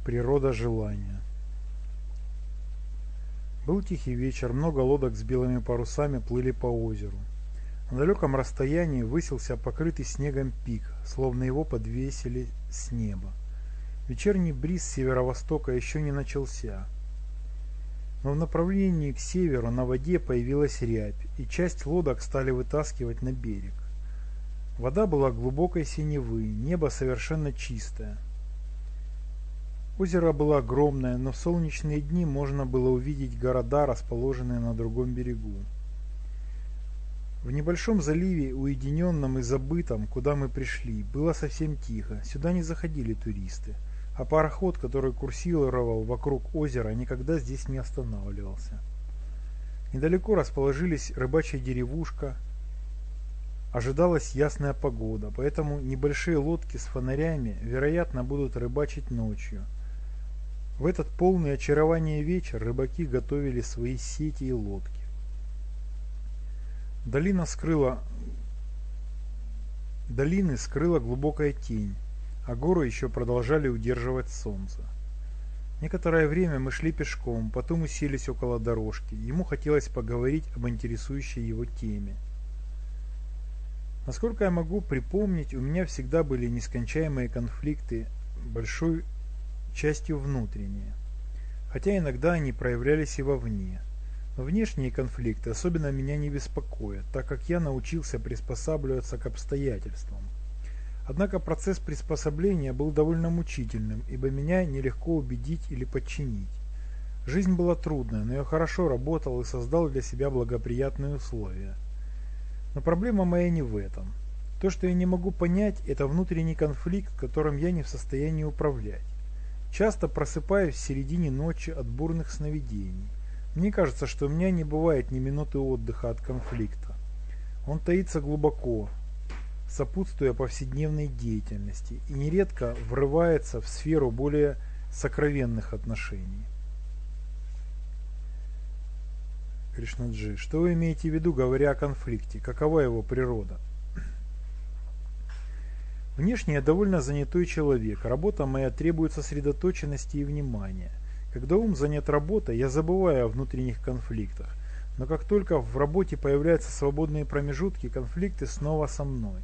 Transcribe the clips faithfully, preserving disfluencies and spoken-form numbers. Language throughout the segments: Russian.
Природа желания. Был тихий вечер, много лодок с белыми парусами плыли по озеру. На далеком расстоянии высился покрытый снегом пик, словно его подвесили с неба. Вечерний бриз с северо-востока еще не начался. Но в направлении к северу на воде появилась рябь, и часть лодок стали вытаскивать на берег. Вода была глубокой синевы, небо совершенно чистое. Озеро было огромное, но в солнечные дни можно было увидеть города, расположенные на другом берегу. В небольшом заливе, уединенном и забытом, куда мы пришли, было совсем тихо, сюда не заходили туристы, а пароход, который курсировал вокруг озера, никогда здесь не останавливался. Недалеко расположились рыбачья деревушка, ожидалась ясная погода, поэтому небольшие лодки с фонарями, вероятно, будут рыбачить ночью. В этот полный очарования вечер рыбаки готовили свои сети и лодки. Долина скрыла... Долины скрыла глубокая тень, а горы еще продолжали удерживать солнце. Некоторое время мы шли пешком, потом уселись около дорожки. Ему хотелось поговорить об интересующей его теме. Насколько я могу припомнить, у меня всегда были нескончаемые конфликты, большой частью внутренние, хотя иногда они проявлялись и вовне. Но внешние конфликты особенно меня не беспокоят, так как я научился приспосабливаться к обстоятельствам. Однако процесс приспособления был довольно мучительным, ибо меня нелегко убедить или подчинить. Жизнь была трудная, но я хорошо работал и создал для себя благоприятные условия. Но проблема моя не в этом. То, что я не могу понять, это внутренний конфликт, которым я не в состоянии управлять. Часто просыпаюсь в середине ночи от бурных сновидений. Мне кажется, что у меня не бывает ни минуты отдыха от конфликта. Он таится глубоко, сопутствуя повседневной деятельности, и нередко врывается в сферу более сокровенных отношений. Кришнаджи, что вы имеете в виду, говоря о конфликте? Какова его природа? Внешне я довольно занятой человек, работа моя требует сосредоточенности и внимания. Когда ум занят работой, я забываю о внутренних конфликтах, но как только в работе появляются свободные промежутки, конфликты снова со мной.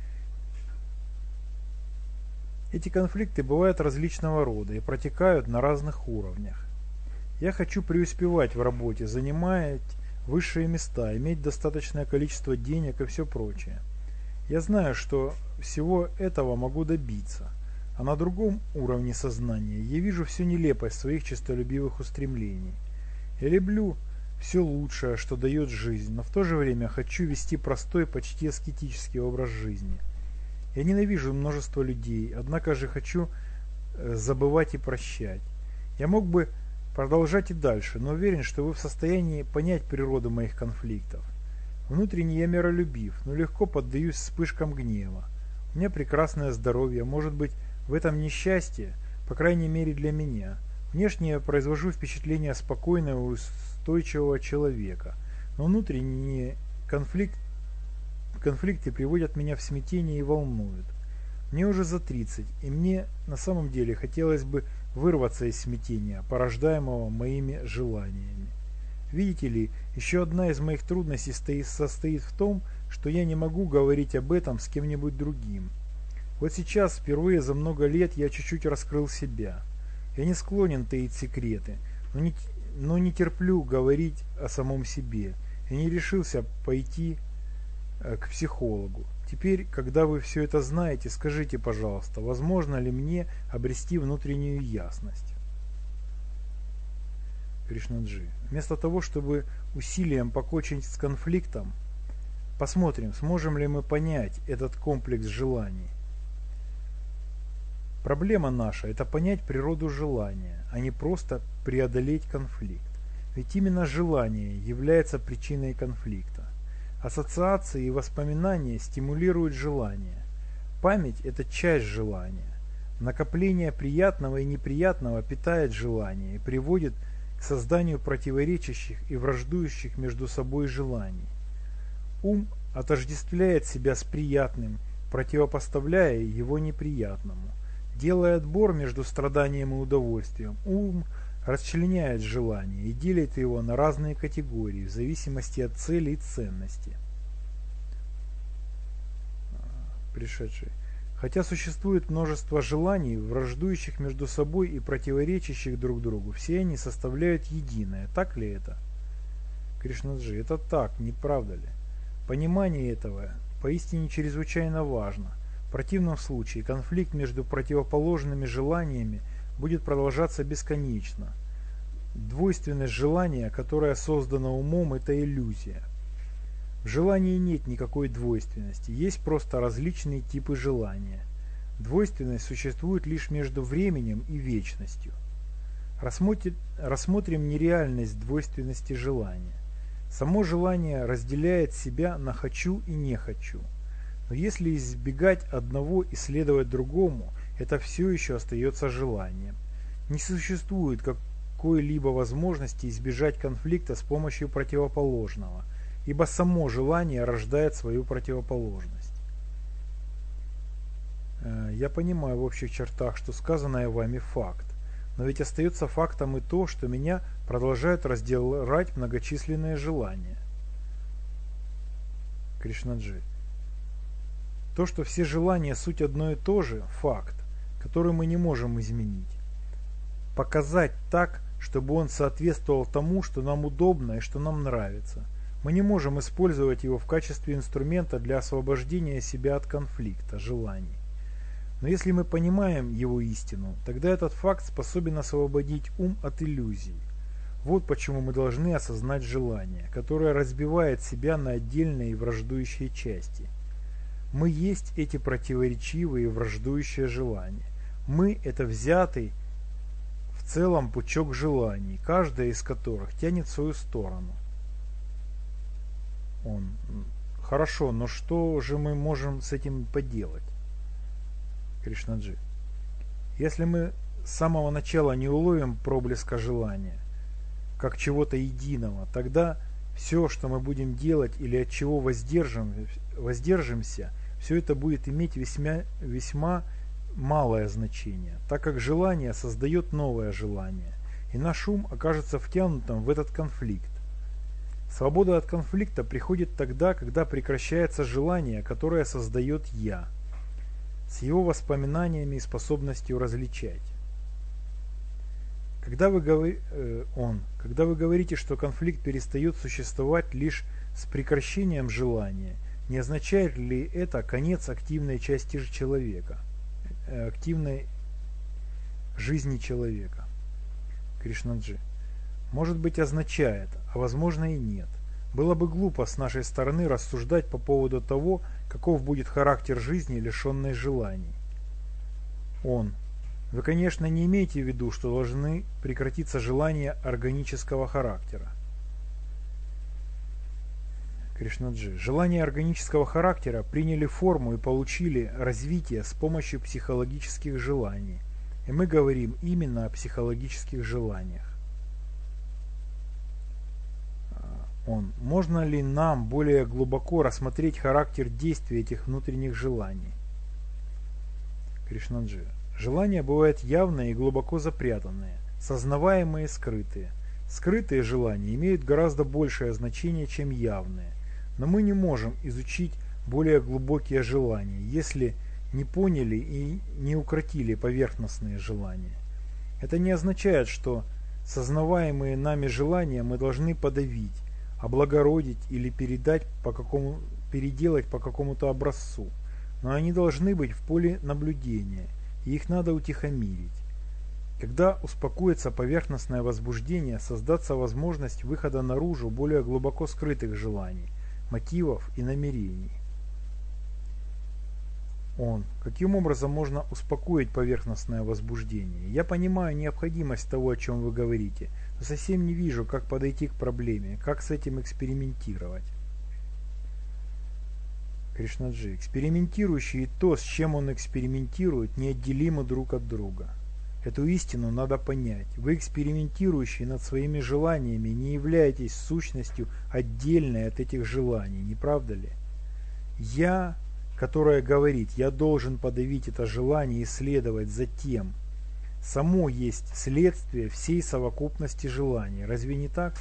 Эти конфликты бывают различного рода и протекают на разных уровнях. Я хочу преуспевать в работе, занимать высшие места, иметь достаточное количество денег и все прочее. Я знаю, что всего этого могу добиться, а на другом уровне сознания я вижу всю нелепость своих честолюбивых устремлений. Я люблю все лучшее, что дает жизнь, но в то же время хочу вести простой, почти аскетический образ жизни. Я ненавижу множество людей, однако же хочу забывать и прощать. Я мог бы продолжать и дальше, но уверен, что вы в состоянии понять природу моих конфликтов. Внутренне я миролюбив, но легко поддаюсь вспышкам гнева. У меня прекрасное здоровье, может быть, в этом несчастье, по крайней мере для меня. Внешне я произвожу впечатление спокойного и устойчивого человека, но внутренние конфликт, конфликты приводят меня в смятение и волнуют. Мне уже за тридцать, и мне на самом деле хотелось бы вырваться из смятения, порождаемого моими желаниями. Видите ли, еще одна из моих трудностей состоит в том, что я не могу говорить об этом с кем-нибудь другим. Вот сейчас, впервые за много лет, я чуть-чуть раскрыл себя. Я не склонен таить секреты, но не, но не терплю говорить о самом себе. Я не решился пойти э, к психологу. Теперь, когда вы все это знаете, скажите, пожалуйста, возможно ли мне обрести внутреннюю ясность? Кришнаджи. Вместо того, чтобы усилием покончить с конфликтом, посмотрим, сможем ли мы понять этот комплекс желаний. Проблема наша – это понять природу желания, а не просто преодолеть конфликт. Ведь именно желание является причиной конфликта. Ассоциации и воспоминания стимулируют желание. Память – это часть желания. Накопление приятного и неприятного питает желание и приводит к созданию противоречащих и враждующих между собой желаний. Ум отождествляет себя с приятным, противопоставляя его неприятному. Делая отбор между страданием и удовольствием, ум расчленяет желание и делит его на разные категории в зависимости от цели и ценности. Пришедший. Хотя существует множество желаний, враждующих между собой и противоречащих друг другу, все они составляют единое. Так ли это? Кришнаджи, это так, не правда ли? Понимание этого поистине чрезвычайно важно. В противном случае конфликт между противоположными желаниями будет продолжаться бесконечно. Двойственность желания, которое создано умом, это иллюзия. В желании нет никакой двойственности, есть просто различные типы желания. Двойственность существует лишь между временем и вечностью. Рассмотрим, рассмотрим нереальность двойственности желания. Само желание разделяет себя на «хочу» и «не хочу». Но если избегать одного и следовать другому, это все еще остается желанием. Не существует какой-либо возможности избежать конфликта с помощью противоположного, ибо само желание рождает свою противоположность. Я понимаю в общих чертах, что сказанное вами факт, но ведь остается фактом и то, что меня продолжают раздирать многочисленные желания. Кришнаджи. То, что все желания суть одно и то же, факт, который мы не можем изменить. Показать так, чтобы он соответствовал тому, что нам удобно и что нам нравится. Мы не можем использовать его в качестве инструмента для освобождения себя от конфликта, желаний. Но если мы понимаем его истину, тогда этот факт способен освободить ум от иллюзий. Вот почему мы должны осознать желание, которое разбивает себя на отдельные и враждующие части. Мы есть эти противоречивые и враждующие желания. Мы – это взятый в целом пучок желаний, каждая из которых тянет в свою сторону. Он. Хорошо, но что же мы можем с этим поделать? Кришнаджи. Если мы с самого начала не уловим проблеска желания, как чего-то единого, тогда все, что мы будем делать или от чего воздержим, воздержимся, все это будет иметь весьма, весьма малое значение, так как желание создает новое желание, и наш ум окажется втянутым в этот конфликт. Свобода от конфликта приходит тогда, когда прекращается желание, которое создает «я», с его воспоминаниями и способностью различать. Когда вы, говор... э, он, когда вы говорите, что конфликт перестает существовать лишь с прекращением желания, не означает ли это конец активной части человека, э, активной жизни человека? Кришнаджи. Может быть, означает, а возможно и нет. Было бы глупо с нашей стороны рассуждать по поводу того, каков будет характер жизни, лишенной желаний. Он. Вы, конечно, не имеете в виду, что должны прекратиться желания органического характера. Кришнаджи. Желания органического характера приняли форму и получили развитие с помощью психологических желаний. И мы говорим именно о психологических желаниях. Он. Можно ли нам более глубоко рассмотреть характер действия этих внутренних желаний? Кришнаджи. Желания бывают явные и глубоко запрятанные, сознаваемые и скрытые. Скрытые желания имеют гораздо большее значение, чем явные. Но мы не можем изучить более глубокие желания, если не поняли и не укротили поверхностные желания. Это не означает, что сознаваемые нами желания мы должны подавить, облагородить или передать по какому, переделать по какому-то образцу, но они должны быть в поле наблюдения, и их надо утихомирить. Когда успокоится поверхностное возбуждение, создаться возможность выхода наружу более глубоко скрытых желаний, мотивов и намерений. Он. Каким образом можно успокоить поверхностное возбуждение? Я понимаю необходимость того, о чем вы говорите, но совсем не вижу, как подойти к проблеме, как с этим экспериментировать. Кришнаджи. Экспериментирующий и то, с чем он экспериментирует, неотделимы друг от друга. Эту истину надо понять. Вы, экспериментирующие над своими желаниями, не являетесь сущностью отдельной от этих желаний, не правда ли? Я, которое говорит «я должен подавить это желание и следовать за тем», само есть следствие всей совокупности желаний. Разве не так?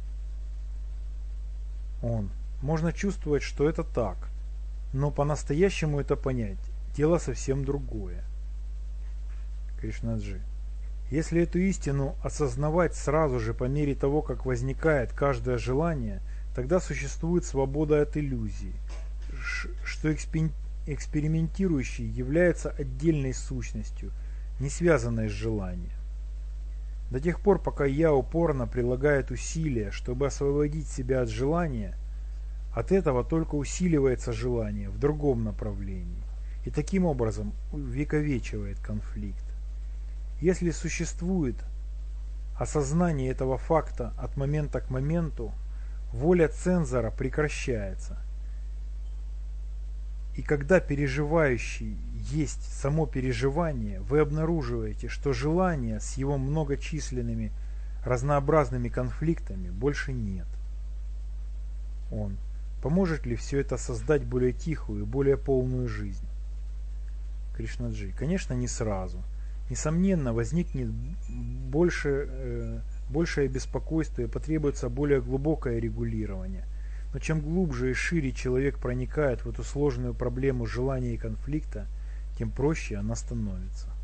Он. Можно чувствовать, что это так, но по-настоящему это понять – дело совсем другое. Кришнаджи. Если эту истину осознавать сразу же по мере того, как возникает каждое желание, тогда существует свобода от иллюзий, что экспериментирующий является отдельной сущностью, не связанной с желанием. До тех пор, пока я упорно прилагает усилия, чтобы освободить себя от желания, от этого только усиливается желание в другом направлении и таким образом увековечивает конфликт. Если существует осознание этого факта от момента к моменту, воля цензора прекращается. И когда переживающий есть само переживание, вы обнаруживаете, что желания с его многочисленными разнообразными конфликтами больше нет. Он. Поможет ли все это создать более тихую и более полную жизнь? Кришнаджи. Конечно, не сразу. Несомненно, возникнет больше, э, большее беспокойство и потребуется более глубокое регулирование. Но чем глубже и шире человек проникает в эту сложную проблему желания и конфликта, тем проще она становится.